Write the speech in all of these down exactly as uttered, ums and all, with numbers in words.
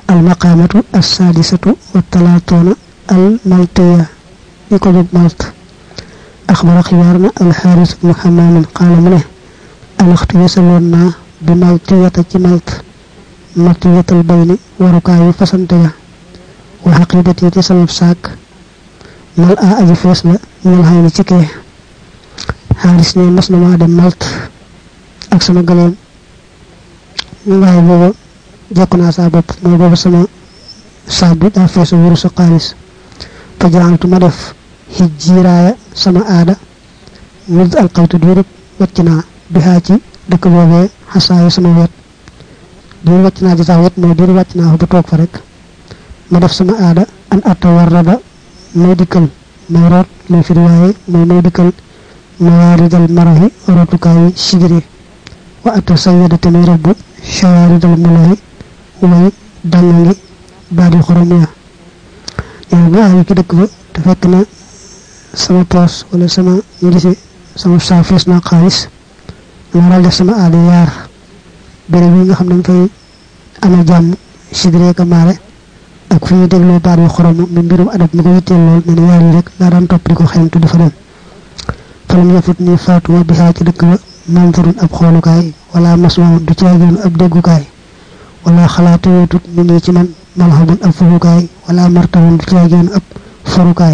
المقامة السادسة والثلاثون الملتية يكون ملت أخبر خبارنا الحارث بن حمام قال منه أنا اختيسلنا بملتية ملت ملتية البين وركاي فسنتيا وحقيدتي تسلف ساك ملأ أجي فيسنا من الهين تكيه حارث ني مسنا ما دم ملت ak sama galeem waaye booba jekku naa saa bopp mooy booba sama saab bi daa feesu wuru sa xaalis fa jaantu ma def hijjiraaya sama aada mud alqawtu diirub wàcc naa bihaa ci dëkk boobee xasaaya sama wet diir wàcc naa ci saa wet mooy diir wàcc naa fa ba toog fa rek ma def sama aada an atawarraba may dikkal may root lay firi waaye mooy may dikkal mawaaridal marahi rootukaayi sigiri wa atasayyada tamay rabbu shawaridal mulahi way dangi baadi xoromiya yow nga ay ki dëkk ba te fekk na sama poos wala sama ngisi sama saa fees na xaalis dama dal def sama aada yaar béréb yi nga xam dañ fay amee jàmm sigiree ka maare ak fu ñu dégloo baadi xoromu mi mbirum adab mi ko yitteel lool ne yaar yi rek laa daan topp di ko xeeñtu dafa dem falam yafut ni faatuma bihaa ci dëkk ba manzurun ab xoolukaay wala masmaun du caagoon ab déggukaay wala xalaatu yootut mi ngi ci man malhabun ab furukaay wala martabun du caagoon ab forukaay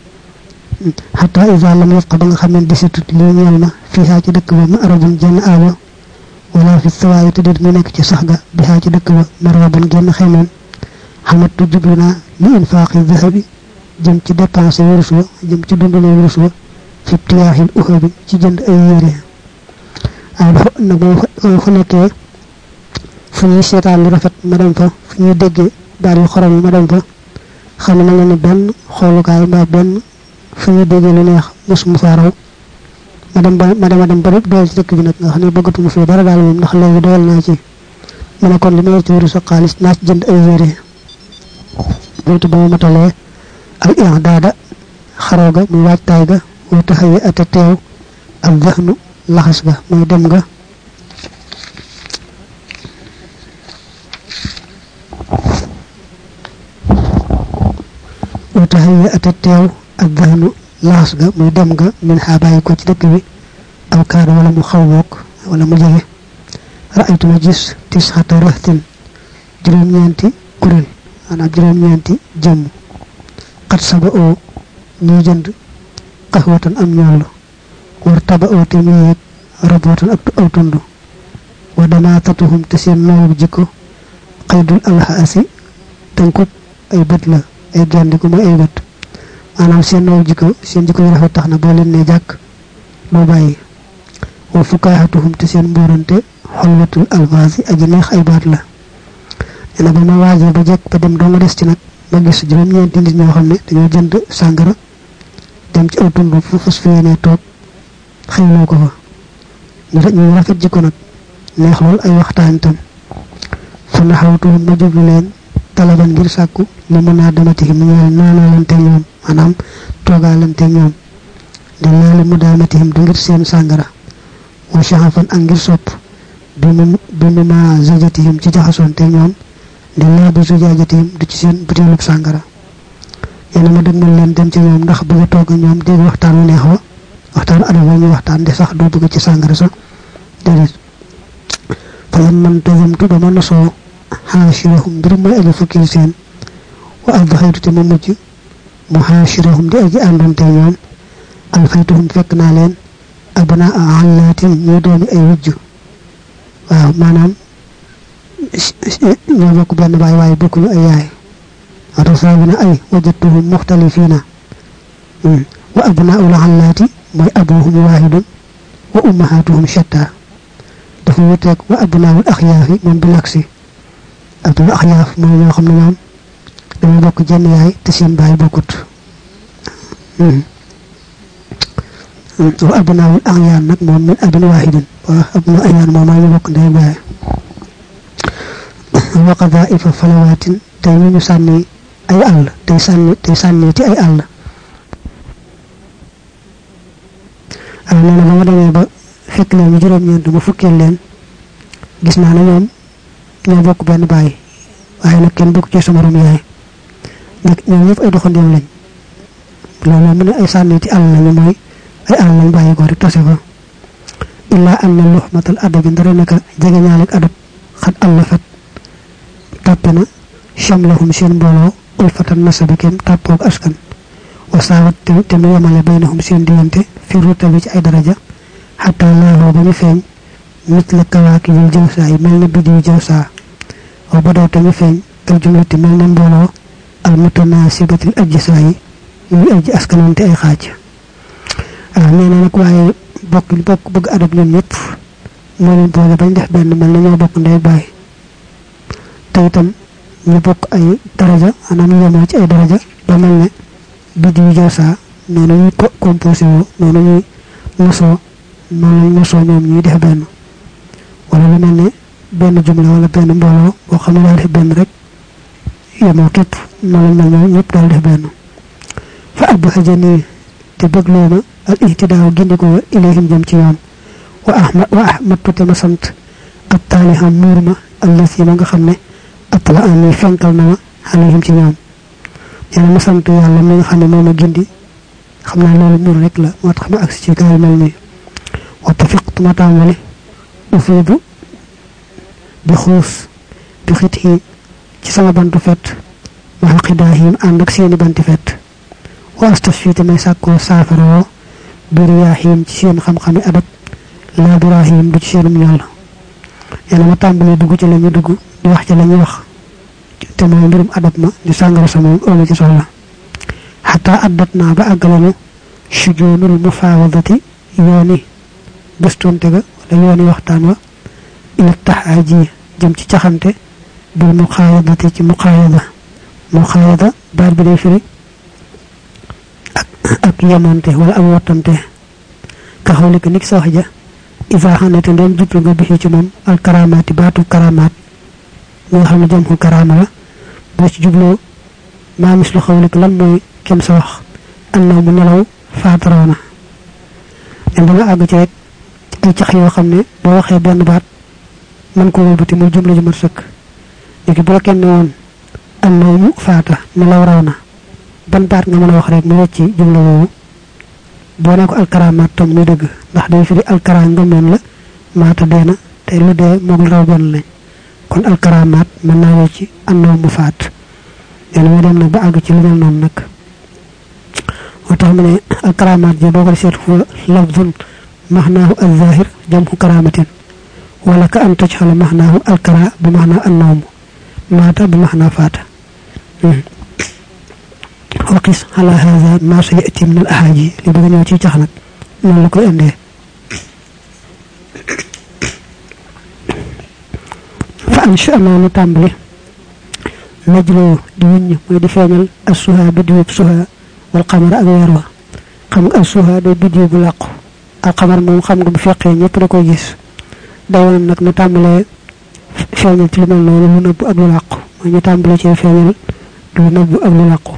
xata isa lam yafqa ba nga xam ne disitut li ñeel ma fiihaa ci dëkk ba ma arabun jenn aajo wala fi sawaayi te déet mu nekk ci sax ga bihaa ci dëkk ba marabun genn xeymeen xamatu jublu naa li infaaqi zahabi jëm ci dépense wurus wa jëm ci dundale wurus wa fi tiyaaxil uxabi ci jënd ay yére ay dafa nag boo fa nekkee fu ñuy seetaan lu rafet ma dem fa fu ñuy déggee daal yu xorom ma dem fa xam ne na ni benn xoolukaay mbaa benn fu ñuy déggee lu neex mos mu faa raw ma dem ba ma dem a dem ba lépp doyal ci dëkk bi nag nga xam ne bëggatuma fii dara daal moom ndax léegi doyal naa ci ma ne kon li ma yor ci wéru sa xaalis naa ci jënd ay yére bootu ba ma matalee al i'daada xaroo ga muy waajtaay ga wa taxaye ata teew ak dahnu laxas ga mooy dem nga wa taxaye ata teew ak dahnu laxas ga muy dem nga min xaabayi ko ci dëkk bi aw kaada wala mu xaw boog wala mu jege ra'aytu ma gis tisxata rahtin juróom-ñeenti kuréel maanaam juróom-ñeenti jëmm xat saba oo ñuy jënd qaxwatan am ñoolu war taba oo te muy yeeg rabootan ak aw tund wa damaatatuhum te seen noowu jikko xaydul alxaasi tënkub ay bët la ay gendiku mooy ay bët maanaam seen noowu jikko seen jikko yu rafet tax na boo leen ne jàkk loo bàyyi wa fukaaxatuhum te seen mboorante xolwatul alfaasi aji neex ay baat la nee na ba ma waajee ba jekk ba dem doo nga des ci nag ma gis juróom-ñeenti nit ñoo xam ne dañoo jënd sàngara dem ci aw tund fu fas fi yéene toog xëyloo ko fa ñu rafet jikko nag neex lool ay waxtaan tam fa naxawtuhum ma jublu leen talaban ngir sàkku li mën naa damatihim ñu naanaalante ñoom maanaam toogaalante ñoom di laali mu daamatihim du ngir seen sàngara wa shahafan ak ngir sopp bi mu bi mu ma zajatihim ci jaxasoonte ñoom di laa bu sujaajatihim du ci seen butéelub sàngara yéena ma dëgmal leen dem ci ñoom ndax bëgg a toog ñoom dégg waxtaan wu neex wa waxtaan adab wa ñu waxtaan de sax doo bëgg ci sàngara sax déedéet fa lam man tazamtu ba ma nosoo xaashirahum mbir mooy aji fukkil seen wa adxaytu te ma mujj mu xaashirahum di aji àndante ñoom alfaytuhum fekk naa leen abna àllaatin ñoo doomi ay wujj waaw maanaam ñoo bokk benn baay waaye bokkuñu ay yaay rasaabina ay wajadtuhum muxtalifiina wa abnaa'ul àllaati mooy abuhum waahidun wa ummahaatuhum shatta dafa wuteeg wa abnaa'ul axyaafi moom bi laksi abdul axyaaf mooy ñoo xam ne moom dañoo bokk jenn yaay te seen baay bokkut wa abnaa'ul axyaan nag moom min abin waahidin wa abnaa'ul axyaan moom maa ñu bokk ndey baay wa qadaa'ifa falawaatin tey ñu sànni ay àll tey sànni tey sànni ci ay àll ah nee na ba ma demee ba fekk leen ñu juróom-ñeent ma fukkeel leen gis naa ne ñoom ñoo bokk benn baay waaye nag kenn bokk ci sa morom yaay nag ñoom ñëpp ay doxandéem lañ loolu mu ne ay sànni ci àll lañu mooy ay àll lañ bàyyi ko rek tase fa illaa an na luxmatal adabi ndara naka jege ñaaleeg adab xat allafat tàppe na chamlahum seen mbooloo ulfatan nasabi kem tàppoog askan wa saawat te mu yemale baynahum seen diggante fi rutabi ci ay daraja xataa laaloo ba ñu feeñ mit la kawaaki bil jawsaa yi mel na bidiw jawsaa wa badaw te ñu feeñ al jumlati mel na mbooloo al mutanaasibatil ajjisaa yi ñuy ajji askanante ay xaaj waaw nee na nag waaye bokk bokk bëgg adab ñoom ñëpp moo leen boole bañ def benn mel na ñoo bokk ndey bàyyi te itam ñu bokk ay daraja maanaam ñu yemoo ci ay daraja ba mel ne bidiw jawsaa noonu ñuy composé woo noonu ñuy nosoo noonu lañ nosoo ñoom ñuy def benn wala lu mel ne benn jumla wala benn mbooloo boo xam ne daal def benn rek yemoo képp noonu lañ mel ñoom ñëpp daal def benn fa abbu xajani te bëgg looma al ihtidaaw gindikoo ilayhim jëm ci ñoom wa ahmad wa ahmad te ma sant ab taaliham muur ma allasi ma nga xam ne atla ami fenkal na ma alayhim ci ñoom yàlla ma sant yàlla mi nga xam ne moom a gindi xam naa loolu muur rek la moo tax ma agsi ci gaal mel nii wa tafiqtu ma tàmbali ufiidu di xuus bi xit yi ci sama bantu fet ma xidaahim ànd ak seeni banti fet wa astafite may sàkkoo saafara woo biriyaaxim ci seen xam-xami adab laa birahim du ci seenum yàlla yàlla ma tàmbali dugg ci la ñu dugg di wax ci la ñuy wax te mooy mbirum adab ma di sàngara sa moom ooma ci soxla xataa addat naa ba àggalanu sujoonul mufaawadati yooni gëstonte ga wala yooni waxtaan wa ila taxaaji jëm ci caxante bil muqaayadati ci muqaayada muqaayada baat bi day firi ak ak yemonte wala ak wottante ka xawli ko nik sa wax ja isa xanate ndeen jublu nga bixi ci moom al karamaati baatu karamaat ñi nga xam ne jëm ko karama la boo ci jubloo maa mis lu xawli ko lan mooy kem sa wax annaw mu nelaw faataroona len da nga àgg ci rek ay cax yoo xam ne boo waxee benn baat man ko wëlbati muy jumla ju mat sëkk léegi bu la kenn ne woon annaw mu faata nelaw raw na ban baat nga mën a wax rek mu wecci jumla woowu boo ne ko alkaramaat tam muy dëgg ndax day firi alkara nga moon la maata dee na te lu dee moog lu raw benn lañ kon alkaramaat mën naa wecci annaw mu faat yéen muy dem nag ba àgg ci lu mel noonu nag moo tax mu ne alkaramaat ji boo ko seet fu lafzun maxnaahu alzahir jamhu karamatin wala ka an tajxala maxnaahu alkara bi maxnaa annawmu maata bi maxnaa faata waqis ala hada ma sa yati min al ahaaji li bëgg ñëw ci cax nag noonu la koy indee fa ansha noonu tàmbali najloo di wuññ mooy di feeñal as suha biddiwub suha wal xamara ak weer wa xam nga as suha day biddiw bu làqu al xamar moom xam nga bu fekkee ñëpp da koy gis day woon nag ñu tàmbalee feeñal ci lu mel noonu lu nëbb ak lu làqu mooy ñu tàmbalee ci feeñal lu nëbb ak lu làqu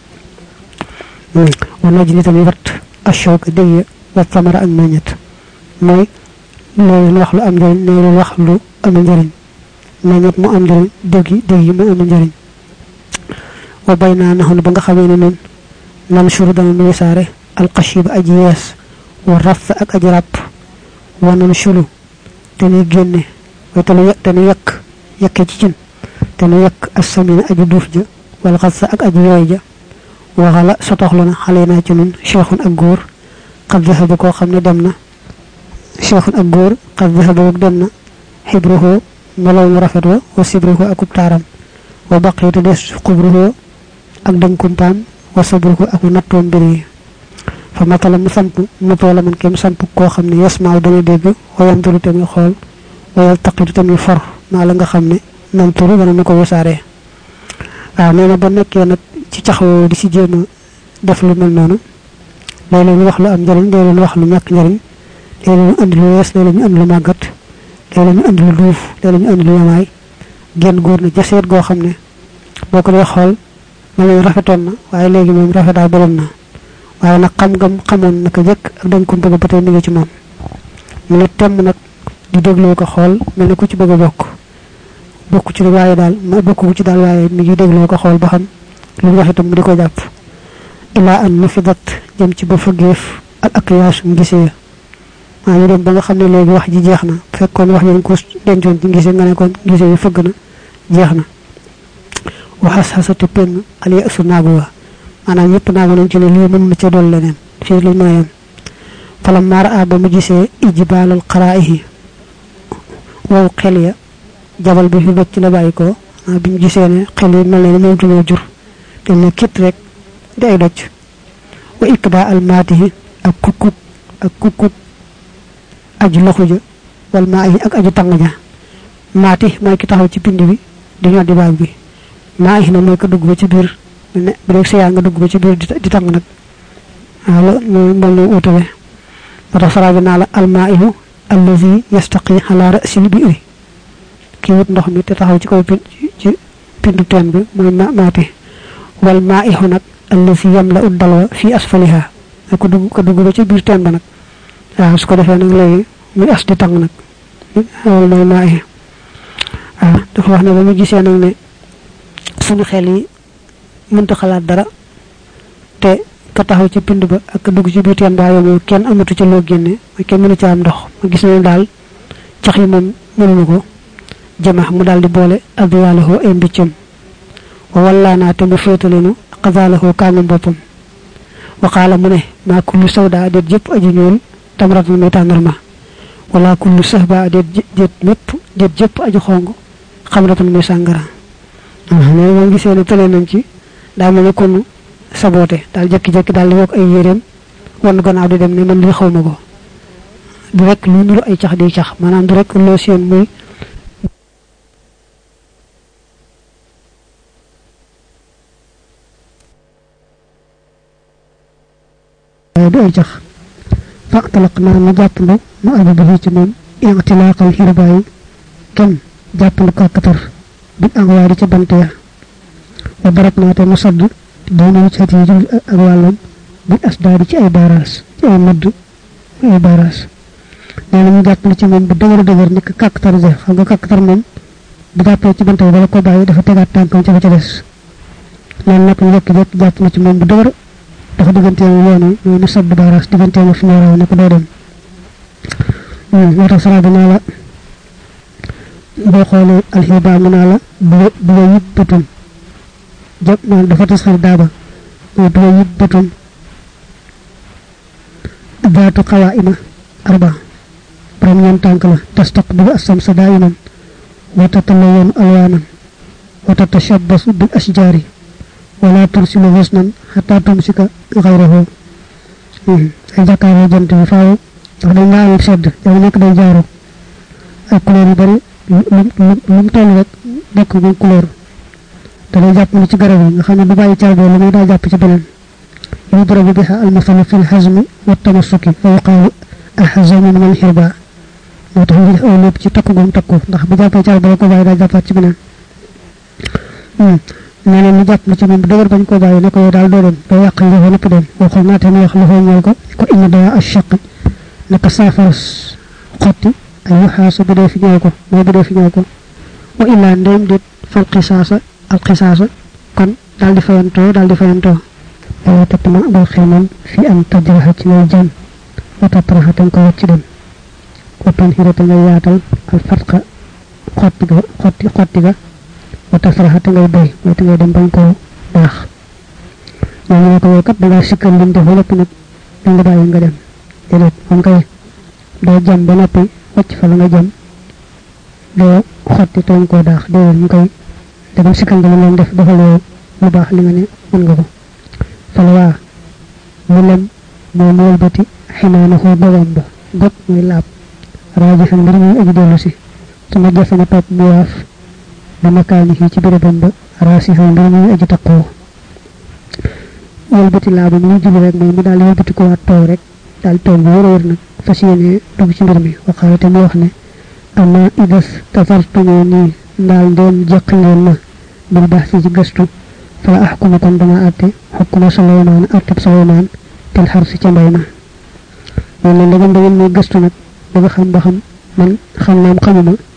wa najli tamit wat ashooka dëgg wa samara ak meññet mooy loolu wax lu am njëriñ loolu wax lu amul njëriñ meññet mu am njëriñ dëgg dëgg mu amul njëriñ wa bay naa naxoon ba nga xamee ne noonu nan shuru dana nu wisaare alxashiba aji yees wa raf ak aji ràpp wa nan shulu te nuy génne way te nu te nu yekk yekke ci cin te nu yekk assamina aji duuf ja wal xassa ak aji yooy ja waxala sotoxlu na xale naa ci nun cheikhun ak góor xad zahaba koo xam ne dem na cheikhun ak góor xad zahaba wag dem na xibruhoo melow mu rafet wa wa sibruhoo akub taaram wa baqiitu des xubruhoo ak dënkumpaam wa sabruhoo aku nattoom mbir yi fa matala mu samp matoo la man kem samp koo xam ne yasmaaw dana dégg wayam turu tamit xool wayal taqitu tamit for maa la nga xam ne nam turu dana nu ko wasaaree waaw nee na ba nekkee nag ci caxawoo di ci jéem a def lu mel noonu léeg-léeg ñu wax lu am njëriñ léeg-léeg ñu wax lu ñàkk njëriñ léeg-léeg ñu andi lu wees léeg-léeg ñu andi lu màggat léeg-léeg ñu andi lu duuf léeg-léeg ñu andi lu yamaay genn góor na jaseet goo xam ne boo ko dee xool ma leen rafetoon na waaye léegi moom rafetaa borom na waaye nag xam-xam xamoon naka jëkk ak dañ ko bëgg ba tey mi ngi ci moom mu ne temm nag di dégloo ko xool mel ne ku ci bëgg a bokk bokku ci waaye daal ma bokku ci daal waaye mi ngi dégloo ko xool ba xam lu wax itam mu di ko jàpp ila an nufidat jëm ci ba fëggeef al aqyaas ngisee maa ngi dem ba nga xam ne léegi wax ji jeex na fekkoon wax ñu ko dencoon ci ngisee nga ne kon ngisee yi fëgg na jeex na waxas xasatu penn al ya'su naagu wa maanaam ñëpp naagu nañ ci ne lii mën na ca dool leneen fii lu mën a yem falam maara a ba mu gisee ijbaalal qaraa'ihi wow xel ya jabal bi fi bëcc la bàyyi ko bi mu gisee ne xel yi mel ne moom tuñoo jur te ne kit rek di ay doj wa ikba al maatihi ak kukkuk ak kukkuk aju loxu ja wal maa yi ak aju tàng ja maati mooy ki taxaw ci pind bi di ñoddi baag bi maa yi na mooy ko dugg ba ci biir ne bu dee seyaa nga dugg ba ci biir di tàng nag waaw la mooy moom la utale moo tax saraabi naa la al maa ihu allazi yastaqi ala ra'sil bi'ri ki wut ndox mi te taxaw ci kaw ci pindu teen bi mooy maati wal maa ihu nag allazi yamla ud dalwa fi asfaliha ko dugg ko dugg ba ci biir teen ba nag waaw su ko defee nag léegi muy as di tàng nag loolu mooy maa ihu waaw dafa wax ne ba mu gisee nag ne suñu xel yi mënta xalaat dara te ka taxaw ci pind ba ak dugg ci biir teen ba yow kenn amatu ci loo génne kenn mënu ci am ndox ma gis ne daal cax yi moom mënuñu ko jamax mu daal di boole adwaalahu ay mbiccam wa wallaanaa te mu féetalenu xazaalahu kaangum boppam wa qaala mu ne maa kullu sawda déet jëpp aju ñuul tamratun muy tàndarma wala kullu sahba déet déet mépp déet jëpp aju xong xamratun muy sàngara mais moom gisee ne tële nañ ci daa mel ne kon saboote daal jekki-jekki daal di wokk ay yéreem wan gannaaw di dem ne man li xaw ma ko du rek lu nuru ay cax di cax maanaam du rek loo seen muy du ay cax faqtalaq naa ma jàppandu mu aju bi ci moom intilaaqal xirbaay kem jàppandu kàkkatar bi angwaari ca bant ya wa barab naa te mu sadd doona ci xati jul ak wàllam bi asdaadi ci ay baaraas ci ay mëdd ay baaraas nee na mu jàppale ci moom bu dëgër dëgër nekk kàkkatar ja xam nga kàkkatar moom bu jàppee ci bant yi dala ko bàyyi dafa tegaat tànkam ca fa ca des loolu nag mu jekk jekk jàpp na ci moom bu dëgër dafa digganteemu yoon wi mooy mu sadd baaraas digganteemu fi ñoo raw ne ko doo dem moo tax sara bi naa la boo xoolee alxiba mu naa la bu bu la yib bëtum jàpp naa dafa tasxir daaba mooy bu la yib bëtum baatu xawaa'ima arba borom ñeent tànk la tastaqbilu as-samsa daa'iman wa tatalayyanu alwaanan wa tatashabbasu bil ashjaari wala tursilu husnan hatta tumsika ghayrahu ay jàkkaarloo jant bi faaw ndax dañ laa amee sedd yow nekk day jaaru ay couleur yu bari lu lu mu toll rek nekk mu couleur te day jàpp ni ci garab yi nga xam ne du bàyyi caal boo lu muy daa jàpp ci beneen yudrabu biha almathalu fi lhazmi wa tamassuki fa yuqaalu ahzamu min alxirba moo tax ñu def aw lépp ci takku gum takku ndax bu jàppee caal boo ko bàyyi daa jàppaat ci beneen nee na mu jàpp na ci moom bu dëgër bañ koo bàyyi ne ko yow daal doo dem doo yàq li ko lépp dem waxul naa te mu wax loxoo ñeel ko ko inna daa ashaq naka saafara xotti ay yuxaasa bu dee fi ñëw ko mooy bu dee fi ñëw ko wa illaa ndéem déet fal xisaasa al xisaasa kon daal di fayantoo daal di fayantoo wala tattama bal xeemoon fi am tajraxa ci ngay jëm wa tatraxa te nga ko wàcc dem wa tanxira te ngay yaatal al fatqa xotti ga xotti xotti ga wa tasraxa te ngay bay mooy te ngay dem bañ koo baax ñoo ne ko yow kat dangaa sikkal liñ def lépp nag dañ la bàyyi nga dem déedéet moom kay doo jëm ba noppi wàcc fa la nga jëm doo xotti te koo daax déedéet mu koy demal sikkal nga leen def defal yow lu baax li nga ne mën nga ko fala waa mu lem moo mu wëlbati ximaana xoo gogam ba gog muy laab raaji xam mbir muy aji dellu si sama jafe na topp mu waaf ba makaani fii ci bérébam ba raasi xam mbir muy aji taqoo wëlbati laabam muy julli rek mooy mu daal wëlbati ko waat toog rek daal toog bu wër a wër nag fas yéene dugg ci mbir mi waxaale te mu wax ne ama idas tafartumoo nii ndaal ndeen jëq ngeen ma bil baax fi ci gëstu fala axkuma kon dama àtte xukkuma Suleymaan àtteb Suleymaan tel xar si ca mbay ma loolu la ndegam da ngeen muy gëstu nag bëgg xam ba xam man xam naam xamuma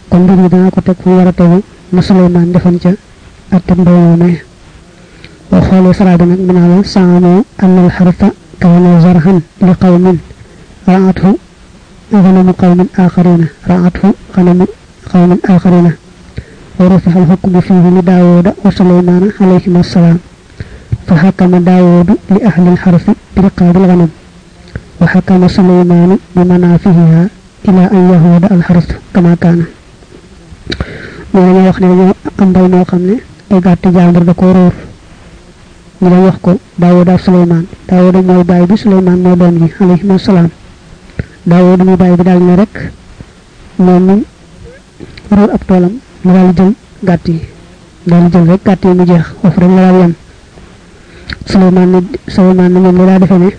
kon mbir mi dana ko teg fu war a tegu na Suleymaan defoon ca atte mbay moomee boo xoolee sara bi nag mu naa la saamoo annal xarfa kaana zarhan li qawmin raathu غنم قوم آخرين رعته غنم قوم آخرين ورفع الحكم فيه لداود وسليمان عليهما السلام فحكم داود لأهل الحرف برقاب الغنم وحكم سليمان بمنافعها إلى أن يهود الحرف كما كان مولانا وخنا ñu am bay mo xamne ay gatt jambar da ko roor ñu lay wax ko Daawud ak Suleymaan Daawud moy bay bi Suleymaan mo doon gi alayhi assalam Daawud mu bay bi dal ne rek mom roor ab tolam mu dal jël gatt yi dal jël rek gatt yi mu jeex of rek la yam Suleymaan ni Suleymaan ni mom la defé ne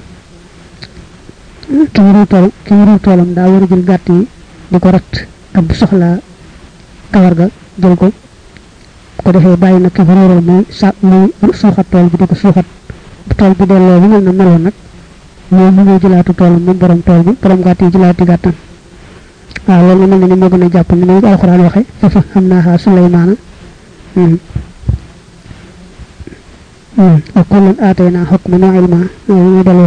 ki roor tol ki roor tolam da wara jël gatt yi diko rat ak bu soxla kawar ga jël ko ko defé bayyi nak ki roor mo sa mu soxat tol bi diko soxat tol bi delo bi mel na melon nak mo mu jëlaatu tol mu borom tol bi borom gatt yi jëlaati gattam ah loolu mel ni mo gëna japp ni mo alquran waxe fa fa xamna ha Suleymaan hmm hmm akulan atayna hukman wa ilma ñu delu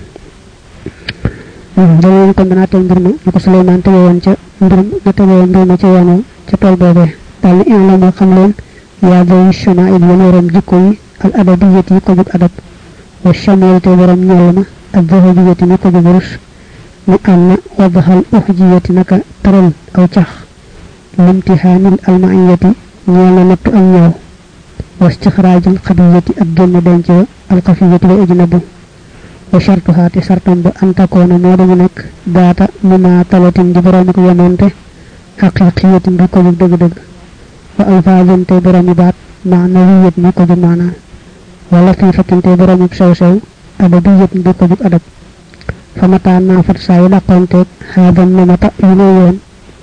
hmm dañu ko dana tay mbir mi ko Suleymaan tay won ca mbir na tay won mbir ma ci yono ci tol bobé dal in la mo xam leen ya day shama'il yonoram jikko yi al adabiyati ko juk adab wa shamilati borom ñolma ak zahabiyati ko juk rus ni anna wadhal uhjiyati naka taral aw tax limtihanil alma'iyati ñala nattu ak ñaw wa istikhrajil khabiyati ak genn denc al khafiyati wa ajnabu wa shartuha ti sartam ba antakona mo dañu nek data muma talatin di borom ko yamonte haqiqiyati bi ko deug deug wa alfazun te borom baat ma'nawiyat ni ko ju mana wala fi fatante borom sew sew adabiyat bi ko ju adab famata na fat say la konte hadan namata ilo yon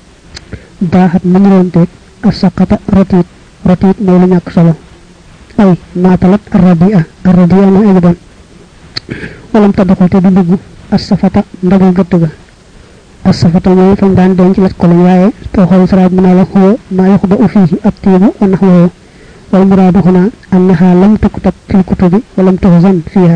bahat munronte asaqata ratit ratit mo lu ñak solo ay matalat arabiya arabiya na egdon walam tabako te du dugg as-safata ndagal gëtt ga as-safata moy fam daan denc la ko waye to xol saraab na la ko ma yakhba fihi at-tibu wa nahwu wal muradu huna annaha lam tuktab fil kutubi wa lam tuhzan fiha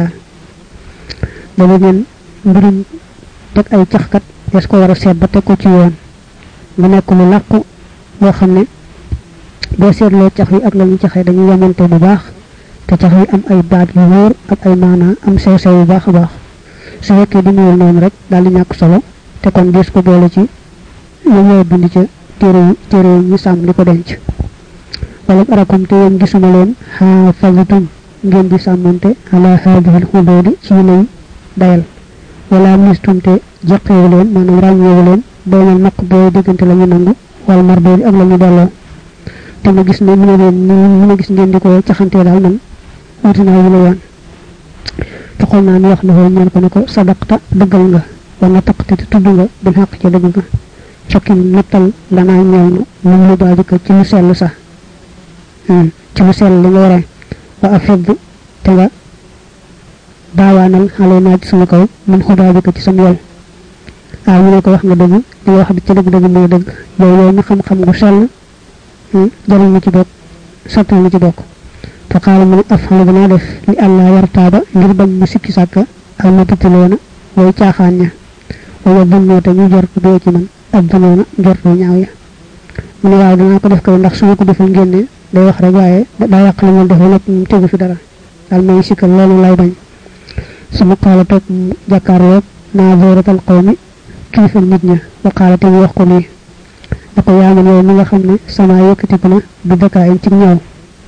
dañu ngeen mbirum tek ay taxkat des ko wara set ba tek ko ci yoon mu nekk lu laqku bo xamne bo setlo tax yi ak lañu taxé dañu yamonté bu baax te tax yi am ay baat yu wóor ak ay maana am sew sew yu baax baax su fekkee di ñëwul noonu rek daal di ñàkk solo te kon des ko boole ci lu ñëw bind ca téere téere ñu sàmm di ko denc wala arakum te yéen gisuma leen xaafazatum ngeen di sàmmante ala haadihi alxuduudi ci lay dayal wala mistum te jaqeewu leen maanaam ràññeewu leen doonal naq booy diggante la ñu nangu wala mardoodi ak la ñu delloo te ma gis ne mu ne leen ni ma gis ngeen di ko caxantee daal man wuti naa wu la yoon taxol naa ni wax na ko ñaan ko ne ko sadaqta dëggal nga wala taqti tudd nga bil xaq ci dëgg nga fokkin nattal lanaa ñeel nu mu lu baaji ko ci lu sell sax ci lu sell li nga waree wa afid te nga daawaanal xale naa ci sama kaw mun xubaaji ko ci sam yol ah ñu ne ko wax nga dëgg li wax bi ci dëgg dëgg mooy dëgg yow yow mi xam-xam gu sell jëriñ ñu ci bokk sottal ñu ci bokk fa qaala mu afhalu bana def li allah yartaaba ngir bañ mu sikki sàkka ak ma tutiloona way caaxaan ña wala dunnoo te ñu jort bee ci man ak dunoona jortu ñaaw ya mu ne waaw danaa ko def ko ndax su ma ko defal ngénne day wax rek waaye daa yàq la moom def ba noppi mu tegu fi dara daal may sikkal loolu lay bañ sama qaala toog jàkkaarloog naa zooratal qawmi kilifal nit ña wa qaala te mu wax ko lii ako yaaman yow mi nga xam ne sama yëkkatiku na bi dakaayin ci ñaaw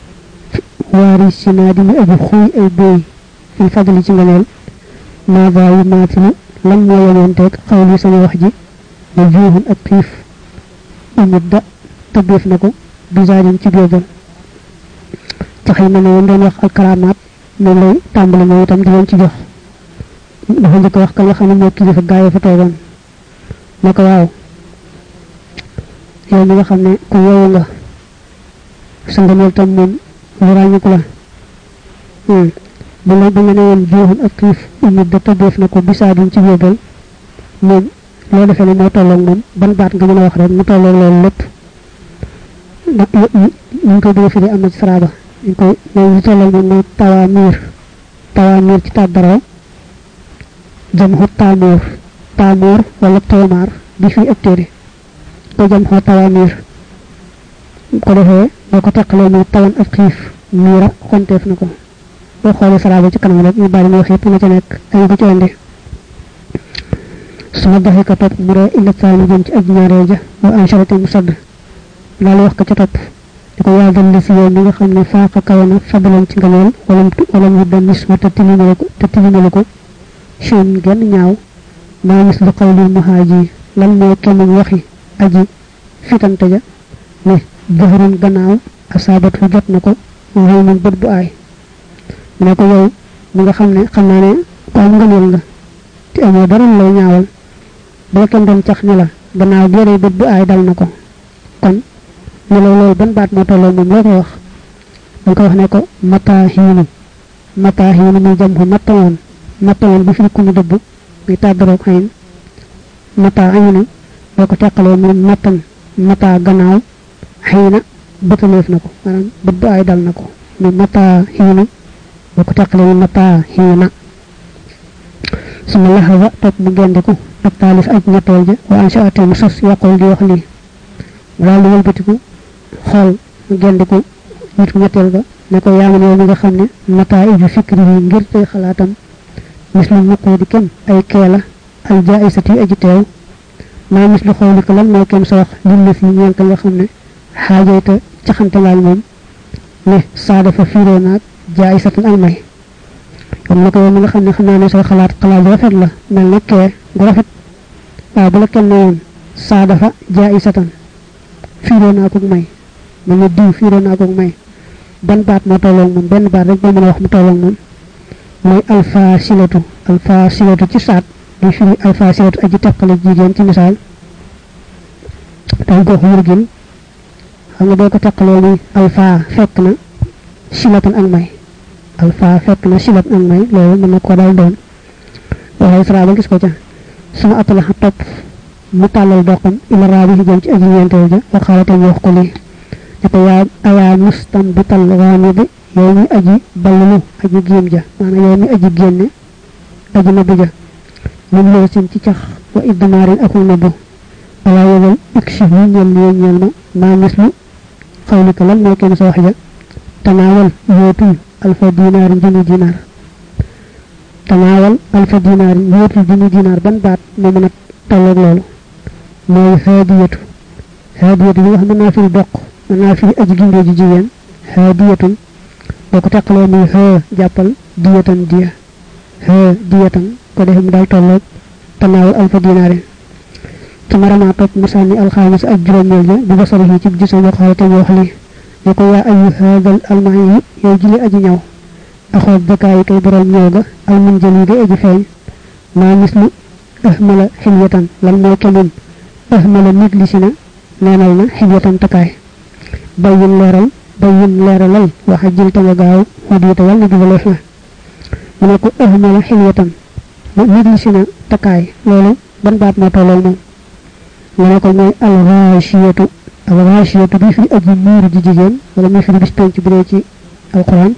waari sina di mu aji xuuy ay béy fi fadli ci nganeel maada yu maatilu lan moo yemoonteeg xawli sama wax ji ma juuxun ak xiif umut da tëbbeef na ko bisaadin ci géejal tax yi ma ne woon doon wax ak karamaat moom lay tàmbali moom itam di leen ci jox dafa njëkk wax ka nga xam ne moo kilifa gaay fa toogoon ne ko waaw yow mi nga xam ne ku yeewu nga sa ngëneel tam moom lu ràññiku la bu la bu nga ne woon juuxun ak xiif umit da tëbbeef na ko bisaadin ci géejal moom loo defee ne moo tolloog moom ban baat nga mën a wax rek mu tolloog loolu lépp ñu ko do fi am na faraba ñu ko ñu tolal mo tawamir tawamir ci tabaro jam ho tamur tamur wala tomar bi fi ak téré ko jam ho tawamir ko defé bako takalé mo tawan ak xif mira xontef nako bo xolé faraba ci kanam rek ñu bari mo xép na ci nek ay ko ci andi suma doxé ko top mu re illa taali jëm ci ak ñaarel ja wa ansharatu musadd dal wax ko ci top diko yaadal li ci yow mi nga xamné faaqa kawna fadlan ci ngalol wala wala mu dem niswata tilimale ko te tilimale ko seen genn ñaaw ma mis lu qawli muhaji lan mo kenn waxi aji fitante ja ne doxurun gannaaw asabatu jot nako way mu bëd bu ay mu ko yow mi nga xamné xamna ne ko am ngalol nga te amo dara lay ñaawal bo kenn doon tax ni la gannaaw gëre bëd bu ay dal nako kon ñu lolu ban baat mo tolo mom la ko wax dañ ko wax ne ko matahinu matahinu mu jam ko matawan matawan bu fi ko ñu debbu bi tadro xayn mata ayina boko tekkale mu matan mata gannaaw xeyna bëtaleef nako manam bëdd ay dal nako mu mata hinu boko tekkale mu mata hina suma lahawa top mu gendiku ak talif ak ñettel ja wa anshaatu mu sos yaqul di wax li wala lu wëlbatiku xol mu gendiku nit ñettel ga ne ko yaama yow nga xamne mata iju fikri ngir tay xalaatam mislu naqudi kem ay keela al jaisati aji teew ma mislu xawlika lan mo kem sa wax lim na fi ñeel ka nga xamne xaajayta ci xante laal mom ne sa dafa fiiro nak jaisatul almay kon nako yow nga xamne xamna ne sa xalaat xalaat rafet la mel ne ke gu rafet wa bu la kenn woon sa dafa jaisatan fiiro na ko may man ne diw fiiro na ko may ban baat mo tolok mom ben baat rek bo mëna wax mu tolok mom moy alfa silatu alfa silatu ci saat di firi alfa silatu aji takkale jigen ci misal tay go xurgin xam nga boko takkale ni alfa fekk na silatan ak may alfa fekk na silat ak may lolu mën ko dal doon waxay sara ba gis ko ca sama atala top mu talal doxam ila rabi jëm ci aji ñentel ja wa xalata wax ko li dafa ya aya mustambital ghamidi yow mi aji ballu aji gem ja manam yow mi aji genné aji nabu ja mom lo sin ci tax wa idmarin akul nabu ala yowal akshifu ñel ñel ñel ma ma mislu xawlika lan mo kenn so wax ja tanawal yotul alfa dinar jinu dinar tanawal alfa dinar yotul jinu dinar ban baat mo mëna tolok lolu moy hadiyatu hadiyatu yi wax na fi dokk na fi aji gindé ji jigen hadiyatu boko takalo mi he jappal diyatan dia he diyatan ko def mu dal tolok tanawul alfa dinare tamarama top musani al khamis ak juromel ja bu basari ci gisam wax xawte wax li nako ya ayu hadal al ma'i yow jili aji ñaw axo bakay kay borom ñaw ga al mun jeli de aji fay ma mislu ahmala hilyatan lan mo kemun ahmala niglisina nenal na hilyatan takay bayin leral bayin leralal waxa jil ta gaaw hadiyata wal dugalef na manako ahmala hilyatan niglisina takay lolu ban baat mo tolol mom manako moy al rashiyatu al rashiyatu bi fi aji mur ji jigen wala mi fi bis penc bu ci alquran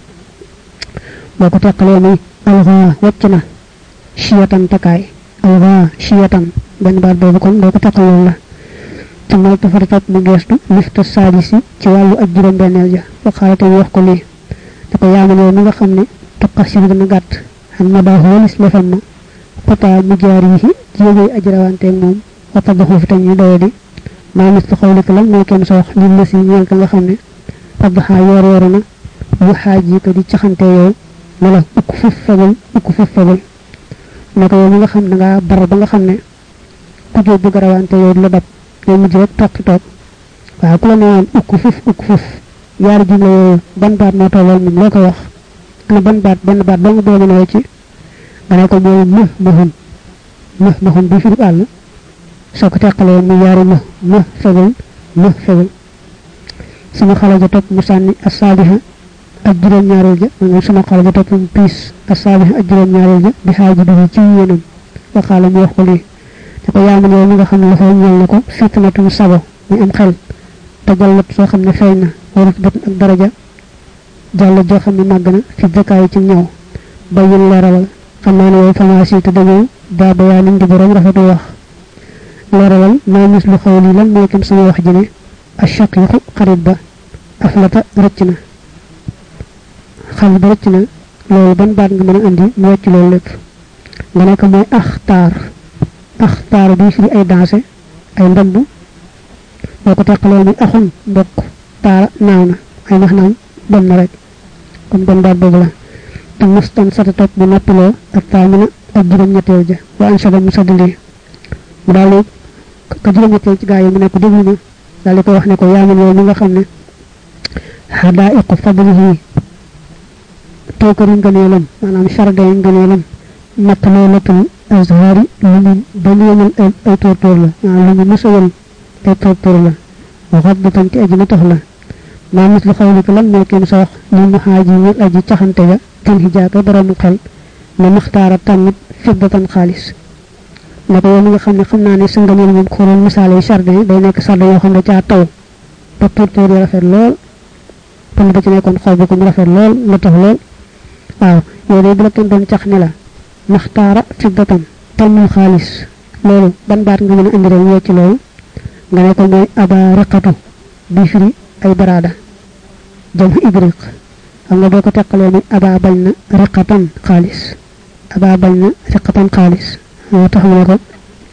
boko takale ni al gha wacna shiyatan takay al gha shiyatan ban baat bobu kon boko takalo la tamal tafartat mu gestu lifta sadisi ci walu ak juroom benel ja wa xalata wax ko li dako yaamale mi nga xamne taqasir dana gatt xamna ba holis lefam na pata mu jaarihi jiyey ajrawante mom wa tabahu fi tan ñu doyadi ma mis xawlika lam mo kenn so wax li la ci ñeel ka nga xamne tabaha yor yoruna bu haaji ko di taxante yow mala ukku fuf fagal ukku fuf fagal nako yow nga xam nga bar ba nga xamne ku joy bu garawante yow la dab day mujj rek tok tok waaw ku la neewon ukku fuf ukku fuf yaar ji la ban baat mo tolol mom lako wax ana ban baat ban baat do nga do mëna ci ana ko moy mu mahum mu mahum bi fi all soko tekkale mu yaaru mu mu fegal mu fegal sama xala ja top mu sanni as-sabiha ak juroom ñaarel ja mo sama xala ja top mu pis as-sabiha ak juroom ñaarel ja bi haaji du ci yenam wa xala mu wax ko li ko yaama ñoo nga xam la fa ñal nako fitnatu sabo ni am xel tajallat soo xam ne feeñ na warut bat ak daraja jàll joo xam ne màgg na fi dakaay ci ñëw bayin leeralal xam naa ne yooyu pharmacie te dañoo daa bayaanin di borom rafetu wax leeralal maa mis lu xaw lii lan mooy kam sama wax ji ne ashaqiqu xarit ba aflata rëcc na xal ba rëcc na loolu ban baat nga mën a andi mu wecc loolu lépp nga ne ko mooy axtaar axtaar bi firi ay danse ay ndamb boo ko teqalee muy axun mbokk taara naaw na ay nax naan dem na rek kon ban baat boobu la te mustan sata topp bu noppiloo ak taamina ak juróom ñetteel ja wa ansada mu saddali mu daal di ka juróom ñetteel ci gaa yi mu ne ko déglu ma daal di ko wax ne ko yaaman yow mi nga xam ne xadaa'iqu fadlihi tookari ngëneelam maanaam charday ngëneelam matloolatul azhari lu mu baneemal ay ay tóortóor la maanaam lu mu mësawal ay tóortóor la waxat ba tam ci aji na tax la maa mis lu xawli ko lan mooy kenn sa wax li mu xaaji ñir aji caxante ga tan hijaaka boroomu xel ne maxtaara tànnit fiddatan xaalis ne ko yow mi nga xam ne xam naa ne sa ngëneel moom xooloon misaale jardin day nekk jardin yoo xam ne caa taw ba tóortóor yi rafet lool pënd ba ci nekkoon xaw ba ko mu rafet lool la tax lool waaw yow day bu la kenn doon cax ne la maxtaara fiddatan tànnul xaalis loolu ban baat nga mën a indi rek wecc loolu nga ne ko mooy aba riqatu bi firi ay baraada jam ibriq xam nga boo ko teqalee ni aba bañ na riqatan xaalis aba bañ na riqatan xaalis moo tax mu ne ko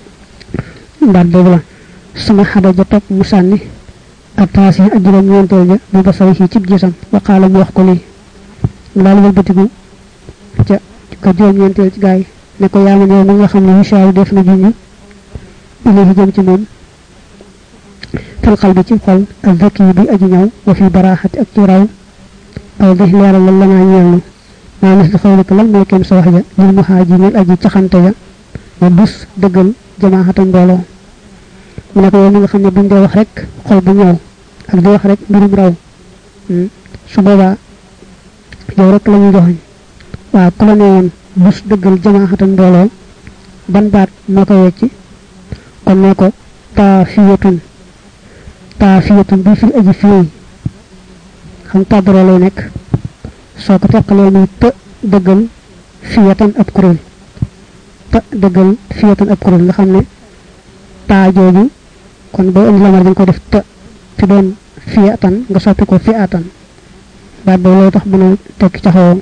baat boobu la sama xada ja topp mu sànni ak taas yi ak juróom ñeenteel ja bu basari yi cib gisam waqaala mu wax ko lii mu daal wëlbatiku ca ka juróom ñeenteel ci gaay ne ko yaaman yow mi nga xam ne wisaaru def na junñu ilahi jëm ci moom fil qalbi ci xol ak zaki bi aji ñëw wa fi baraxati ak ci raw aw dix leeral la lanaa ñeellu maa mis li xawlika lan mooy kenn sa wax ja lil muhaajimil aji caxante ja wa dus dëggal jamaaxata mbooloo mu ne ko yow mi nga xam ne buñ dee wax rek xol bu ñëw ak di wax rek mbirum raw su boobaa yow rek la ñuy joxoñ waaw ku la ne woon dus dëggal jamaaxata mbooloo ban baat moo ko wecci kon ne ko taafiyatun taafiyatun bi fil aji fii xam tàddaroo lay nekk soo ko teqalee muy të dëggal fiyatan ab kuréel të dëggal fiyatan ab kuréel nga xam ne taa jooju kon boo indi lamar dañ ko def të fi doon fiyatan nga soppi ko fiyatan baat boobu loo tax mën a tekki caxawoo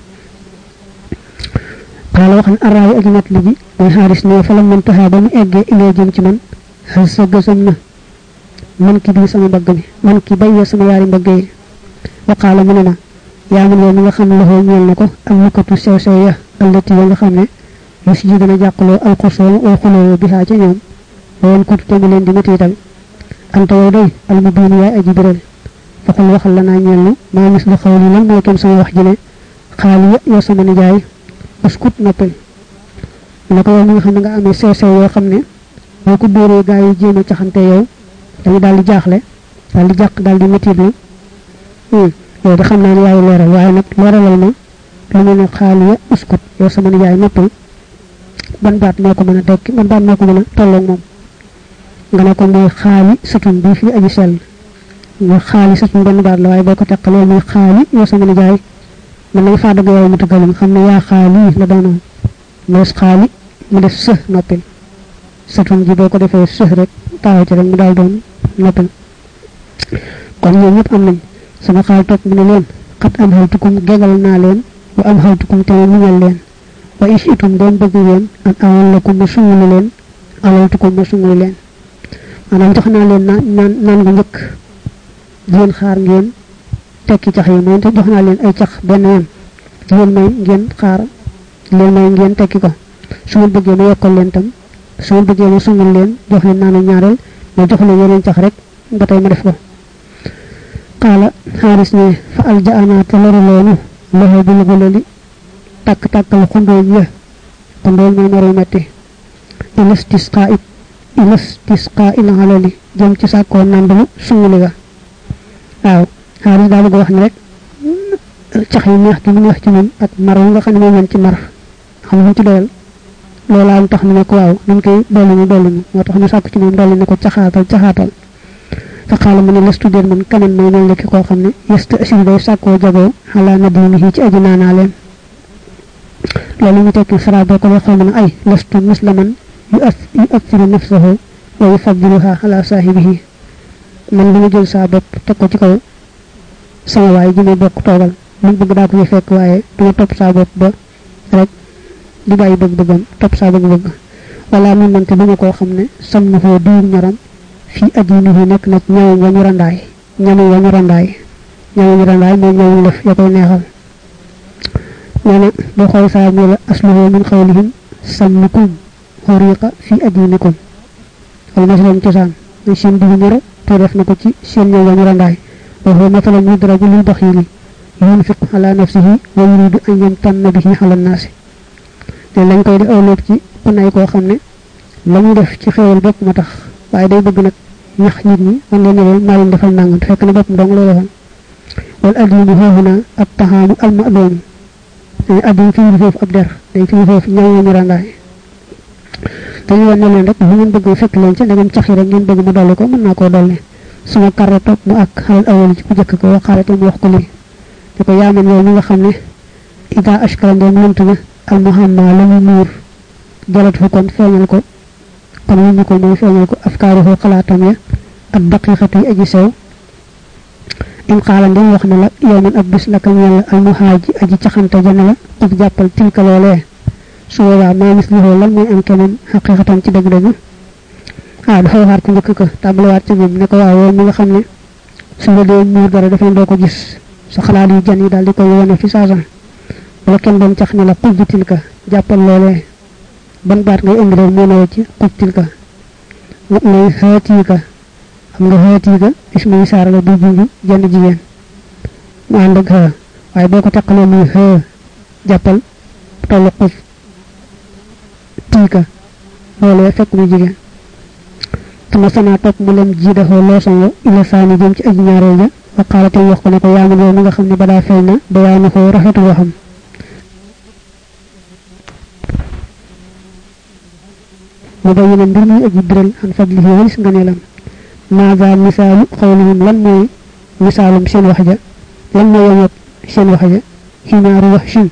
xaala wax ne araayi aji nat li ji mooy xaaris ne fa la mën taxaa ba mu eggee ilee jëm ci man xel sa gësam na man ki bii sama mbagg mi man ki bayyee sama yaari mbagg yi waqaala mu ne ma yaa man yow mi nga xam ne loxoo ñeel na ko am nukkatu sew sew ya allati ya nga xam ne yu si ji dana jàqloo alxusoom oo xuloo bi xaa ca ñoom woon kutu te mu leen di metiital anta yow day almu biinu yaay aji biral faxul waxal la naa ñeel nu maa mis lu xaw li lan mooy kenn sama wax ji ne xaali ya yow sama nijaay uskut noppal mu ne ko yow mi nga xam ne nga amee sew sew yoo xam ne boo ko dóoree gaa yi jéem a caxante yow dañu daal di jaaxle daal di jàq daal di méttiirlu yow di xam naa ne yaay leeral waaye nag leeralal ma lu mu ne xaaliya uskut yow sama nijaay noppal ban baat moo ko mën a tekki ban baat moo ko mën a tolloog moom nga ne ko mooy xaali satun bi fii aji sell mooy xaali satun benn baat la waaye boo ko teqalee muy xaali yow sama nijaay man nañ faa dëgg yow mu tëggalim xam ne yaa xaali la doonoon moos xaali mu def sëh noppil satun ji boo ko defee sëh rek taxaw ci rek mu daal doon noppil kon ñoom ñëpp am nañ sama xaal topp mu ne leen xat am xaltukum gegal naa leen wa am xaltukum te ma muñal leen wa is itum doon bëgg ngeen ak awal la ko ma sunguli leen awaltukum ma sunguli leen maanaam jox naa leen naan naan naan gu njëkk di leen xaar ngeen tekki cax yi mooy te jox naa leen ay cax benn yoon di leen may ngeen xaar di leen may ngeen tekki ko su ma bëggee ma yokkal leen tam su ma bëggee ma sungul leen jox leen naanu ñaareel ma jox leen yeneen cax rek ba tey ma def ko qaala xaaris ne fa aljaana te loru loonu loxo bu lugulali tàkk tàkkal xundóol ya xundóol mooy meru metti ilastisqa it ilastisqa il alali jëm ci sàkkoo nàmbalu sunguli ga waaw xaaris daa bëgg wax ne rek cax yi neex gi mu neex ci moom ak mar wu nga xam ne moom lañ ci mar xam nga ci doyal loolaa mu tax mu ne ko waaw nañ koy dolli ñu dolli ñu moo tax ñu sàkk ci moom dolli ne ko caxaatal caxaatal fa qala man lastu der man kaman may mel nek ko xamne yesta asir day sakko jago ala nadimihi ci ajina na len lolu ñu tekki sara boko la xamna ay lastu musliman yu as yu asiru nafsuhu wa yufaddiluha ala sahibihi man dama jël sa bop tek ko ci kaw sama way ji may bok togal mu bëgg da ko fekk waye duma top sa bop ba rek di bayyi bëgg bëggam top sa bëgg bëgg wala mu man te duma ko xamne sammu ho di ñaram fi adinihi nek nak ñaw nga ñu randaay ñamu nga ñu randaay ñamu ñu randaay mo ñaw def ya koy neexal ñene do xoy sa ñu la asluhu min qawlihim sammukum huriqa fi adinikum wal maslam cosaan ni seen di ñoro te def nako ci seen ñaw nga ñu randaay wa huwa mathalan yudrabu lil bakhili yunfiq ala nafsihi wa yuridu an yamtanna bihi ala an-nas te lañ koy def awlok ci ku nay ko xamne lañu def ci xewal bop ma tax waye day bëgg nak ñax nit ñi man leen leen ma leen defal nangam fekk na bop dong lay waxal wal adlu huna at-taham al-ma'lum ay addu fi fofu ab der day fi fofu ñaw ñu randaay dañu wone leen rek bu ngeen bëgg fekk leen ci ngeen taxi rek ngeen bëgg mu dolli ko mën na ko dolli suma karra top mu ak xal awal ci ku jëk ko waxaale mu wax ko li diko yaaman yow nga xamne ida ashkala ndem lentuna al muhamma lamu nur dalat fu kon feñal ko kon ñu ko moy feñal ko afkaaru xalaatam ya ak daqiqati aji sew in qala ndem wax na la yow man ak bis la kam yalla al muhaji aji ci xanta jana la ak jappal tilka lolé su wala ma mislihu lan moy am keneen haqiqatan ci deug deug ah dafa waxaat ko njëkk ko tablewaat ci moom ne ko waaw mi nga xam ne su la dee muur dara dafa doo ko gis sa xalaat yu jan yi daal di koy wane fi saasa wala kenn doon cax ne la xubbitil ka jàppal loolee ban baat ngay indi rek moo nawee ci xubbitil ka ngay xaatii ka xam nga xaatii ka ismu saara la du junju jenn jigéen mu ànd ak xaa waaye boo ko teqalee muy xaa jàppal tollu xub tii ka loolee fekk muy jigéen tuma sana top mu lem jida ho lo songo ila sani jëm ci aji ñaarel ja wa qalate wax ko ne ko yaamu yow nga xamni bada fayna da yaanu ko rafetu waxam mu bayina mbir mi aji biral an fadlihi wa lis nganelam ma za misalu qawlihim lan moy misalum seen wax ja lan moy yamot seen wax ja hinaru wahshin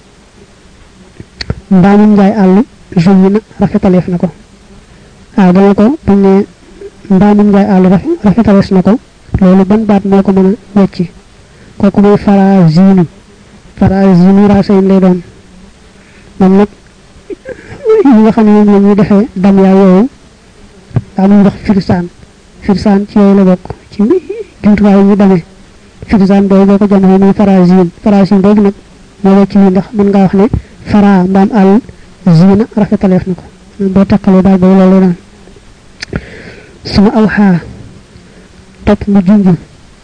mbamu njaay allu jumina rafetalef nako ah dama ko bu ne mbamum ngay àll rafetales na ko loolu ban baat moo ko mën a wecci kooku mooy farazinu farazinu rasayin lay doon moom nag yi nga xam ne moom la ñuy defee dam yaa yooyu daa muy wax firsaan firsaan ci yooyu la bokk ci jumtuwaay yi ñu damee firsaan boobu boo ko jamono mooy farazin farazin boobu nag moo wecci li ndax mën ngaa wax ne fara mbaam àll zina rafetaleef na ko boo takkalee daal boobu loolu daan suma awha top mu junju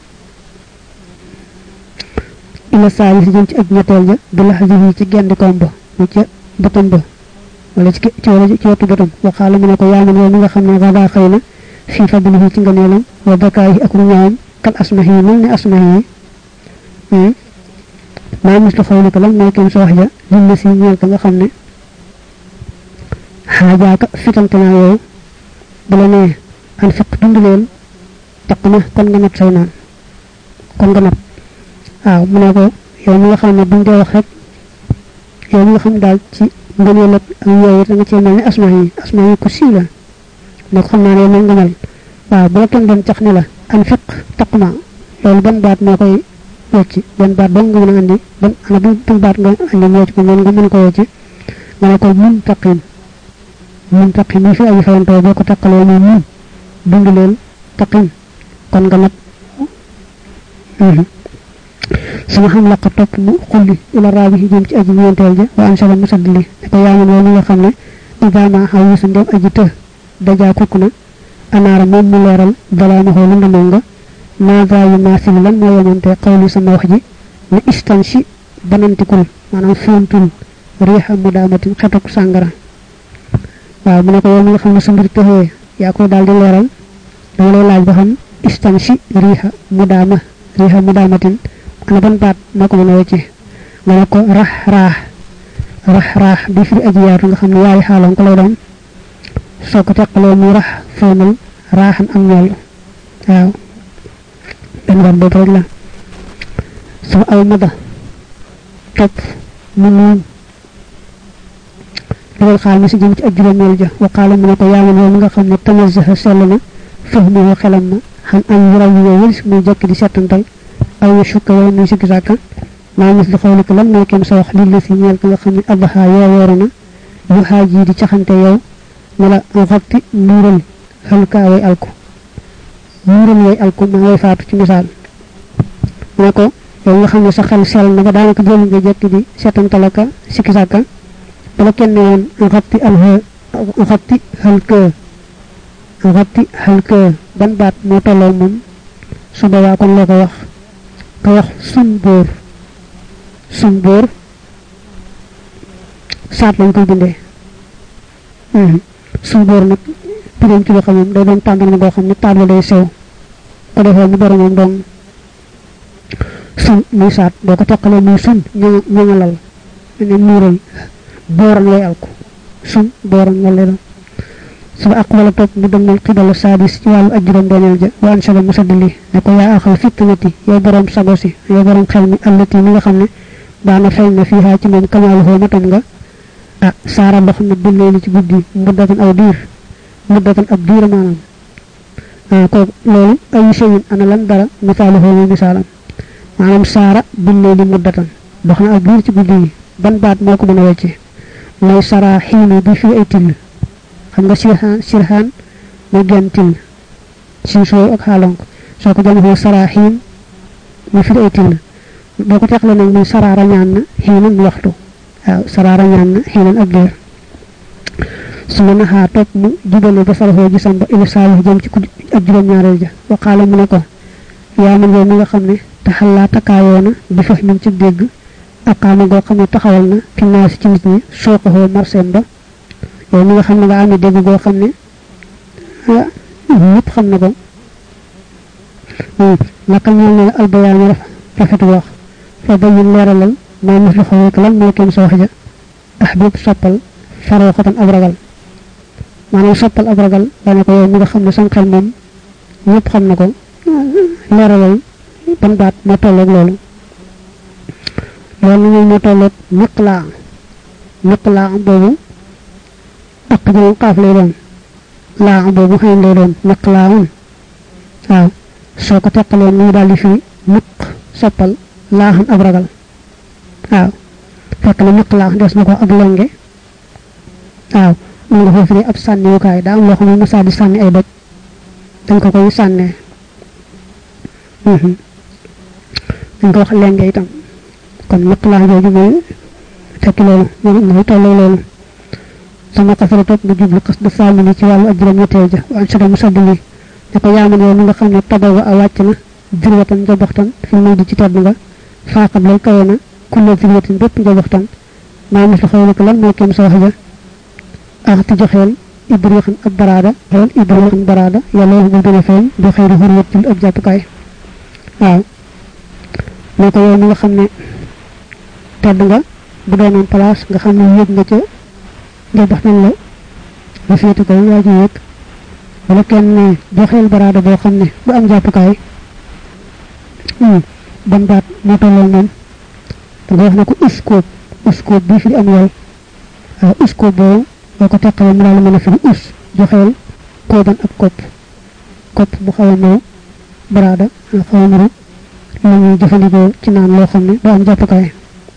ila saali ci jëm ci ak ñettel ja bu la xaji ci gendi kombo mu ci botom ba wala ci ci wala ci wetu botom wa xala mu ne ko yaamu yow mi nga xamne rada xeyna fi fadlihi ci nganelam wa bakaahi ak ñaam kal asmahi mel ni asmahi hmm ma muslu xawli ko lan moy kem so wax ja lim ci ñeel ka nga xamne xaajaaka fitantana yow bu la nee an faq dunduleel taqna kon nga nat say naan kon nga nat waaw mu ne ko yow mi nga xam ne buñ dee wax rek yow mi nga xam daal ci ngëneel ak yooyu da nga cee mel ni asma yi asma yi ku siiw la ne ko xam naa ne mel nga mel waaw bu la kenn doon cax ne la an fiq taqna loolu ban baat moo koy wecci ban baat dong nga mën a andi ban ana ban baat nga andi moo ci ko noonu nga mën ko wecci nga ne ko mun taqin mun taqin mi fi aji fayantoo boo ko taqalee muy mun dunduleel taqin kon nga nag sama xam la ko top mu xulli ila rabi jëm ci aji ñentel ja wa ansala musaddili ko yaamu wonu nga xamne idama hawu sa ndem aji te daja kokuna anara mom mu leral bala ma holu ndam nga ma za yu masil lan mo yonante qawli sama wax ji ni istanshi banantikul manam fontul riha mudamatin xatak sangara waaw mu ne ko yow nga xamne sa mbir texe ya ko dal di leral dama lay laaj ba xam istanshi riha mudama riha mudamatin ana ban baat mako mëna wécci nga ko rah rah rah rah bi fi aji yaatu nga xamne yaay xaalon ko lay doon soko tekkalo mu rah fonal rahan am ñol waaw ben ban boobu rek la sama aw mada top mu mu lool xaal mi ci jëm ci ak juróomeel ja wa qala mu ne ko yaamal yow nga xam ne tanazzaha sellana fahmu xelam na xam am yaraw yow wëls muy jekk di setantal aw ya shukka yow muy sikki sàkka maa mis li xawlika lan mooy kem sa wax lii la si ñeel ko nga xam ne abaha yoo yoorana yu xaaji di caxante yow ne la xabti muural xalkaa way alku muural way alku maa way faatu ci misaal mu ne ko yow nga xam ne sa xel sell na ba daanaka jël nga jekk di setantalaka sikki sàkka bala kenn woon xabti al xabti xalkaa xabti xalkaa ban baat moo tolloo moom su boobaa kon loo ko wax ko wax sun boor sun boor saat lañ koy bindee sun boor nag pirim ci loo xam ne day doon tàmbal ma goo xam ne taat la day sew ko defee mu dara moom doon sun muy saat boo ko toqalee muy sun ñoŋalal ne muural booran lay alku sun booran la lay doon suba aqwala topp mu demal xibala saadis ci wàllu aj juróom beneel ja wa ansala musaddali ne ko yaa axal fitnati yow borom sago si yow borom xel mi allati mi nga xam ne daana feeñ na fii ci moom kamaalu foo matam nga ah saara ndox na billee li ci guddi muddatan aw diir muddatan ab diir maanaam ah ko loolu ay sewin ana lan dara misaalu foo misaalam maanaam saara billee li muddatan dox na ab diir ci guddi yi ban baat moo ko mën a wecce mooy sara xiinu bi fii ay till xam nga sirhan sirhan mo gentil ci so ak halonk so ko jëm ho sarahin mo fi ay til boko taxle nak muy sarara ñaan na hinan waxtu waaw sarara ñaan na hinan ak leer suma na ha top mu jubale ba sal ho gisam ba ila salih jëm ci ak juroom ñaarel ja wa qala mu ne ko ya man yow mi nga xamne tahalla takayona bi fa ñu ci dégg aqama go xamne taxawal na fi naas ci nit ñi soko ho marsem ba yow mi nga xam ne nga am dégg goo xam ne ñëpp xam na ko naka ñeel ne albayaan rafet wax fa bayin leeralal moo mis lu xawee lan moo kenn sa wax ja ahbib soppal faroo xatan ab ragal maanaam soppal ab ragal dane ko yow mi nga xam ne sam xel moom ñëpp xam na ko leeralal ban baat moo tolloog loolu loolu moom moo tolloog miqlaa miqlaa boobu ak ñu xaaf lay doon laa boobu xëy lay doon maq laaun waaw soo ko teqalee mu daal di fi maq soppal laaxan ab ragal waaw fekk na maq laax des na ko ak lenge waaw mu nga foofu ab sànniwukaay daa am loo xam ne masaa di sànni ay doj dañ ko koy sànnee dañ ko wax lenge itam kon maq laax jooju mooy tekki loolu mooy tolloo loolu sama kafara top mu jublu qas da famili ci walu ajram ñettel ja wa ansada musaddili ne ko yaaman yow nga xamne tabawa a wacc na jirwatan jobaxtan fi mu di ci tedd nga faqam lay kayena kullu jirwatin bepp jobaxtan ma mu xawlu ko lan mo kem sa wax ja ah ti joxel ibrahim ak barada wal ibrahim barada yalla bu dina fay do xeyru hurwatul ab jappukay waaw ne ko yow nga xamne tedd nga bu doonon place nga xamne yegg nga ci nga bax nañ la ba féete ko yaa ji yëg wala kenn joxeel baraada boo xam ne bu am jàppukaay ban baat moo tolloo moom te nga wax na ko uskoob uskoob bii fi am yow waaw uskoob boobu boo ko teqalee mu daal mën a fi us joxeel kooban ak kopp kopp bu xaw a naw baraada xaw a naru la ñuy jëfandikoo ci naan loo xam ne bu am jàppukaay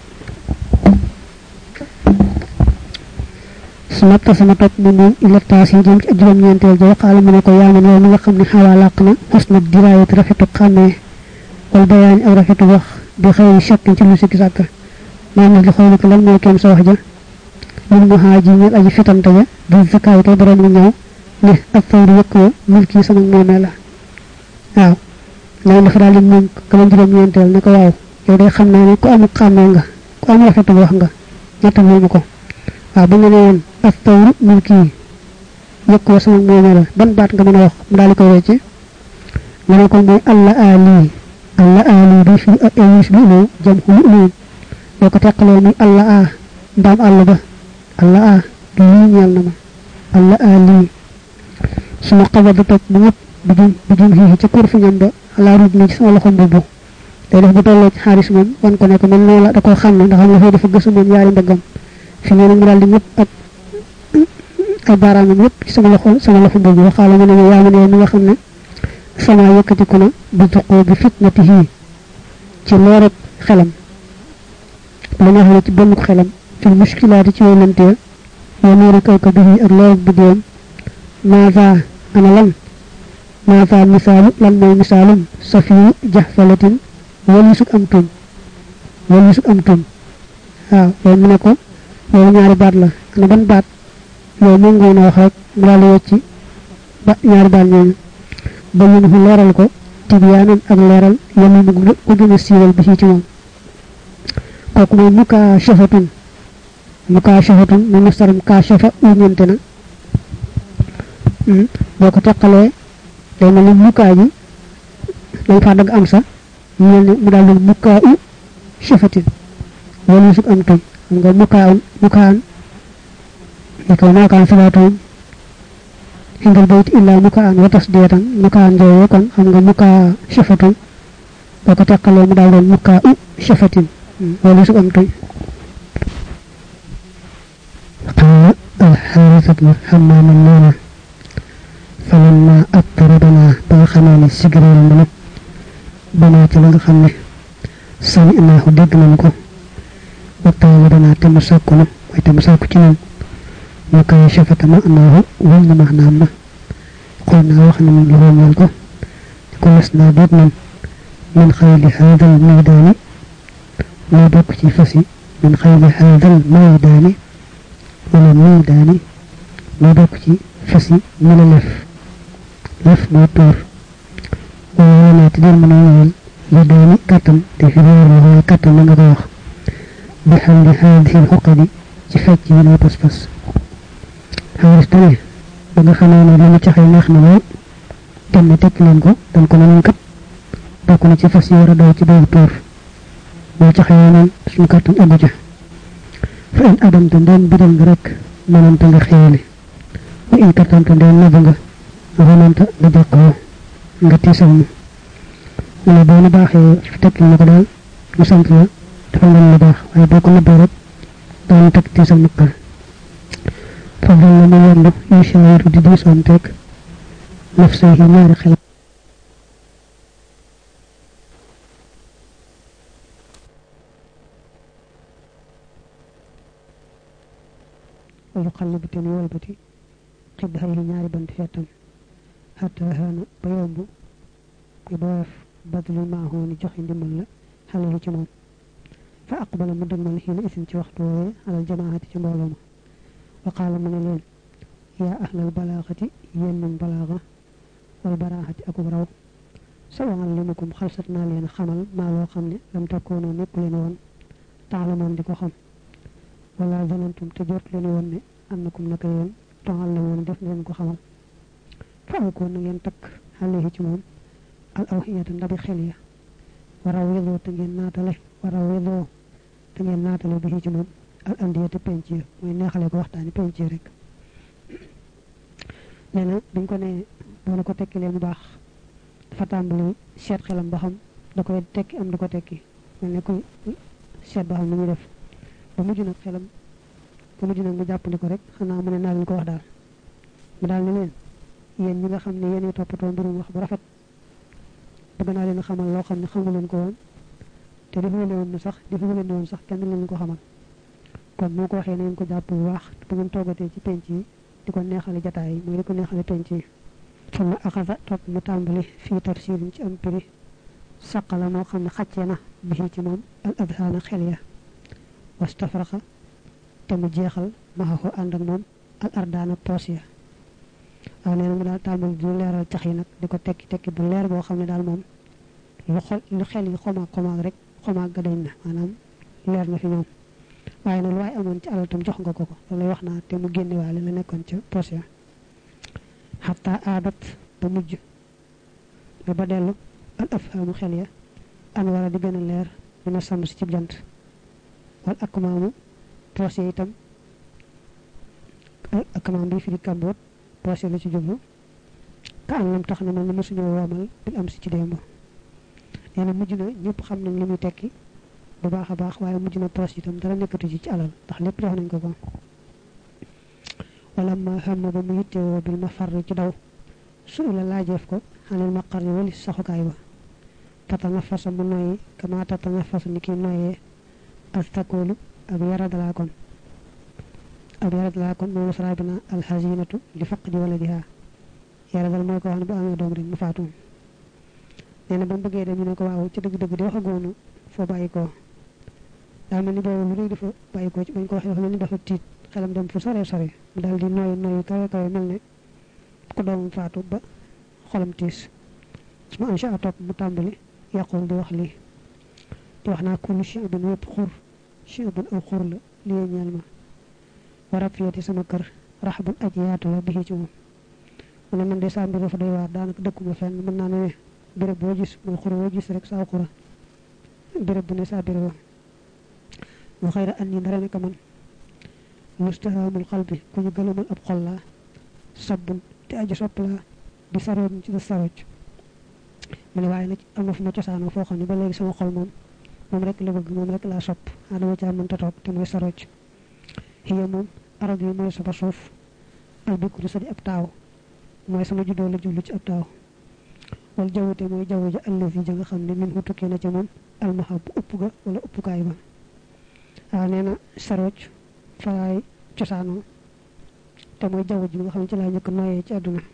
sama ta sama top mu ñu ila taasi jëm ci juroom ñentel ja xala mu ne ko yaama yow mi nga xamni xawa laq na husna dirayat rafetu xamé wal bayan aw rafetu wax bi xey shak ci lu sikki sakka man li xawlu ko lan mo kem sa wax ja ñu mu haaji ñu aji fitante ja du zakay to borom ñu ñew ni ak fawru yekko mulki sama momé la waaw lay dafa dal ñu ko juroom ñentel ne ko waaw yow day xam na ne ko am xamé nga ko am rafetu wax nga ñata ñu ko waaw bu ñu neewon astawru mulki yekko sama momé la ban baat nga mëna wax mu dal ko wécce ñu ko moy alla ali alla ali bi fi ak ayus bi lu jam hu lu boko tekkalo ni alla a ndam alla ba alla a du ñal na ma alla ali suma qabada tok bu ñep bi jum bi jum hi ci kur fi ñam ba la rub ni ci sama loxo mbubu day def bu tolloo ci xaaris moom wan ko ne ko man loola da koo xam ne ndax am na fay dafa gësu moom yaari ndëggam fi ne nag mu daal di ñëpp ak ay baaraamam yëpp ci sama loxo sama loxo mbubu waxaala mu ne ma yaa ma ne mi nga xam ne sama yëkkatiku na bi tuqoo bi fitnatihi ci leer ak xelam la nga xam ne ci benn xelam fi muskilaati ci yonante ya nuuru kaw ko bi ak leer bu déem maasa ana lan maasa misaalu lan mooy misaalum safiyu jaxfalatin wala suk am tuñ wala suk am tuñ waaw loolu mu ne ko loolu ñaari baat la ana ban baat yow mo ngoon wax rek mu daal wacci ba ñaari baat ñooñu ba ñu fu leeral ko tibyaanan ak leeral yalla mu ko gëna siiwal bi ci moom kooku mooy muka shafatun muka shafatun mu nasaram ka shafa uñante na boko tekkale day mel ni muka ji day fa dag am sa ñel ni mu dal di muka u shafatin wala suk am tuñ nga muka muka ni ko na kan salatu hindal bayt illa muka wa tasdiyatan muka njoy kon xam nga muka shafatun boko tekkale mu dal di muka u shafatin wala suk am tuñ الحارث بن حمام النونة فلما أطردنا بخماني سجرين منك بنات لغا خمني سمعناه دقنا نكو وطاودنا تمساكنا ويتمساكو جنون مكاشفة معناه ولن معناه قلنا وخنا من لهم يلقو كلسنا دقنا من خيل هذا الميدان نبوك فسي من خيل هذا الميدان wala muy daani mo bok ci fasi ñu la lef lef mo tour wala ti dem mëna ñëwal li daani katam te fi ñu wara katam nga ko wax bi hamdi hadhihi al-huqadi ci fecc yi la pass pass xaris tane ba nga xamé ne li mu ci xey neex na lo dem na tek leen ko dan ko ñu kat bokku na ci fas yi wara daw ci do tour mo ci xey non suñu katam ëggu ci فإن أدم تندين بدل غرك من أنت غخيلي وإن كتم تندين نبغى غنانت بدقو غتي سوم ولا بون باخي فتك نكدال مسانت لا دفال لا باخ واي بوكو نبرك دون تك تي سوم نكال فضل ما يندو يشاور دي دي سونتك نفسه ñaari xel ويقلب تنوال بتي قد هاي نياري بنت فيتم حتى هانا بيومبو يباف بدل ما هو نجوخ اندمال لا حلو ci mom fa aqbala mudammal hina isin ci waxtu ala jamaati ci mboloma wa qala man leen ya ahlal balaghati yenn balagha wal barahati ak raw sawan limukum khalsatna leen xamal ma lo xamne lam takono nepp leen won ta'lamun diko xam wala zanantum te jort leen won ne annakum naka yeen taxal la won def leen ko xamal fa ko na ngeen tak alayhi ci mom al awhiyatu ndabi xel ya wara wedo te ngeen natale wara wedo te ngeen natale bi ci mom al andiyatu penci moy neexale ko waxtani penci rek neena dañ ko ne bo ko tekki leen baax dafa tambali seet xelam ba xam da koy tekki am du ko tekki melne ko seet ba xam lu muy def ba mujj nak xelam ba mujj nak mu jappandi ko rek xana mu ne na leen ko wax daal mu daal ni leen yeen ñi nga xam ne yeen topato mbirum wax bu rafet bëgg na leen xamal loo xam ne xamu leen ko woon te defu leen woon sax defu leen woon sax kenn leen ko xamal kon moo ko waxee nañ ko jàpp bu wax bu ngeen toogatee ci penc yi di ko neexale jataay mooy di ko neexale penc yi sama axasa topp mu tàmbali fii tafsirin ci am prix saqala moo xam ne xàccee na bi ci moom al adhaana xel ya wastafraqa te mu jeexal maxaxu ànd ak moom al ardaana poos ya aw neena mu daal tàmbali di leeral cax yi nag di ko tekki tekki bu leer boo xam ne daal moom lu xol lu xel yi xomaag xomaag rek xomaag ga dañ na maanaam leer na fi ñoom waaye nag lu waay amoon ci alal tam jox nga ko ko loolu wax naa te mu génne waale la nekkoon ca poos ya xataa aadat ba mujj ba ba dellu al afhaamu xel ya an wara di gën a leer dina sàmm si ci jant wal akmaamu poos ya itam akmaam bi fi di kàmboot poos ya la ci jublu ka anam tax na mel musuñu womal bil am ci ci demba neena mujj na ñepp xam nañ limuy tekki bu baaxa baax waye mujj na poste itam dara nekkatu ci ci alal ndax lepp jox nañ ko ko wala ma hamma ba mu yitte wo bil mafar ci daw su la laajeef ko xalal maqar wali saxukaay ba tatanafasa mu noy kama tatanafasa ni ki noyé astakulu ak yaradala kon ak yaradala kon mo sarabina al hazinatu li faqdi waladiha yaradal moy ko wax bu amé doom rek mu faatu neena ba bëggé dem ñu ne ko waaw ci dëgg dëgg di wax agonu fo bayiko da melni boobu lu dafa bayiko ci bañ ko waxe wax melni dafa tiit xelam dem fu sore sore mu dal di noy noy kawé kawé melni ko doom faatu ba xolam tiis suma ansha top mu tambali yaqul di wax li di wax na kullu shay'in wa khur shay'un aw khur la li ñal ma warab fiyati sama kër rahbun ajiyatu la bi ci mom mu man de sa mbir dafa doy waar daanaka dëkkuma fenn mën naa ne béréb boo gis mooy xura boo gis rek saa xura béréb bu ne saa béréb wa xayra an ni dara ne ka man mustahamul qalbi ku ñu gëlamal ab xol la sabbun te aji sopp la bi saroon ci saroj mu ne waaye nag am na fu ma cosaanoo foo xam ne ba léegi sama xol moom moom rek la bëgg moom rek laa sopp adama caa mënta toog te mooy saroj hiya moom arab yi mooy sama suuf al bikru sa di ab taaw moy sama juddoo la jublu ci ab taaw wal jawute moy jaww ja allazi ja nga xam ne min hu tukkee na ca moom al mahab upp ga wala uppukaay ba ah neena saroj faay cosaanoo te moy jaww ji nga xam ne ci laa njëkk noyee ci àdduna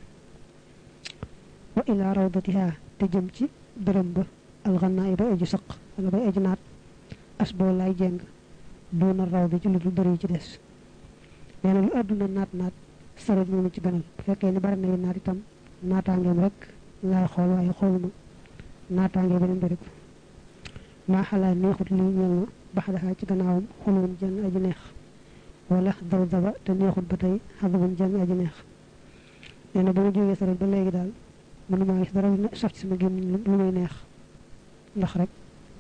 wa ila rawdatiha te jëm ci dërëm ba al ghanna'i ba aji saq wala bay aji naat asbo lay jeng doona rawdi ci lu bari ci dess neena lu àdduna naat naat saroj mo ci gënal bu fekkee ni bari na naat itam naataangeem rek laay xool waaye xooluma naataange beneen bëri ko maa xalaa neexut li ñeel ma baxdaxaa ci gannaawam xulun jàng aji neex wala daw daba te neexut ba tey xadabun jàng aji neex nee na ba ma jógee saroj ba léegi daal mënuma gis dara saf ci sama gémmiñ lu may neex ndax rek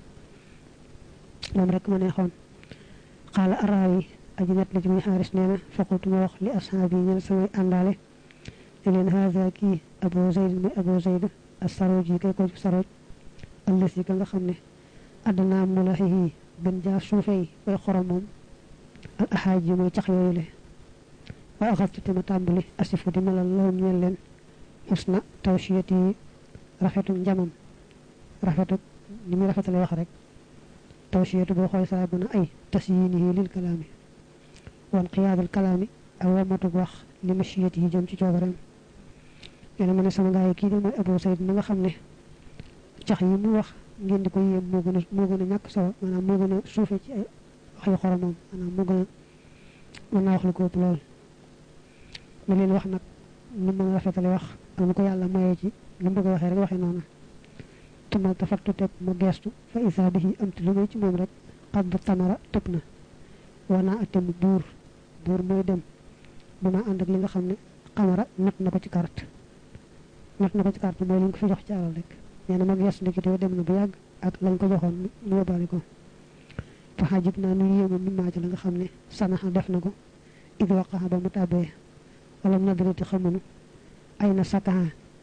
moom rek ma neexoon xaala araawi aji net la ci muy xaaris nee na faqultu ma wax li ashaabi ñeel samay àndaale leen haza ki abu zayd mi abu zayd as-saroji kay ko saroj allasi ka nga xamne adna mulahi ben ja suufay way xorom mom al ahaaji moy tax yoyu le wa axaftu tama tambali asifu di melal law ñeel leen husna tawshiyati rafetu njamam rafetu ni mi rafetale wax rek tawshiyatu bo xoy sa buna ay tasyinihi lil kalami wa inqiyad al kalami aw matu wax li mashiyati jëm ci ciobaram ene mané sama gaay ki de moy Abu Saïd mi nga xamné tax yi mu wax ngeen di ko yem mo gëna mo gëna ñak so manam mo gëna suufé ci ay waxi xoromam manam mo gëna mëna wax lu ko lool ma leen wax nak ni ma rafetale wax am ko yalla maye ci lu bëgg waxe rek waxe nona tuma tafattu tek mo gestu fa isa bihi amti lu ci mom rek qad tamara tepna wana atem bur bur moy dem buma and ak li nga xamné xamara nat nako ci carte nat nako ci carte moy li ko fi jox ci alal rek ñene ma gess ndikité dem na bu yag ak lañ ko joxon mu yobale ko fa hajibna nu yema mi ma ci la nga xamné sanaha def nako id waqaha ba mu tabé wala nadriti xamunu ayna sakaha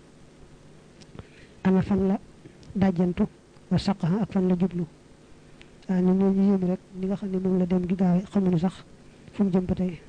ana fan la dajantu wa saqaha ak fan la jublu ani ñu yëm rek li nga xamné mom la dem gi gaawé xamunu sax fu mu jëm patay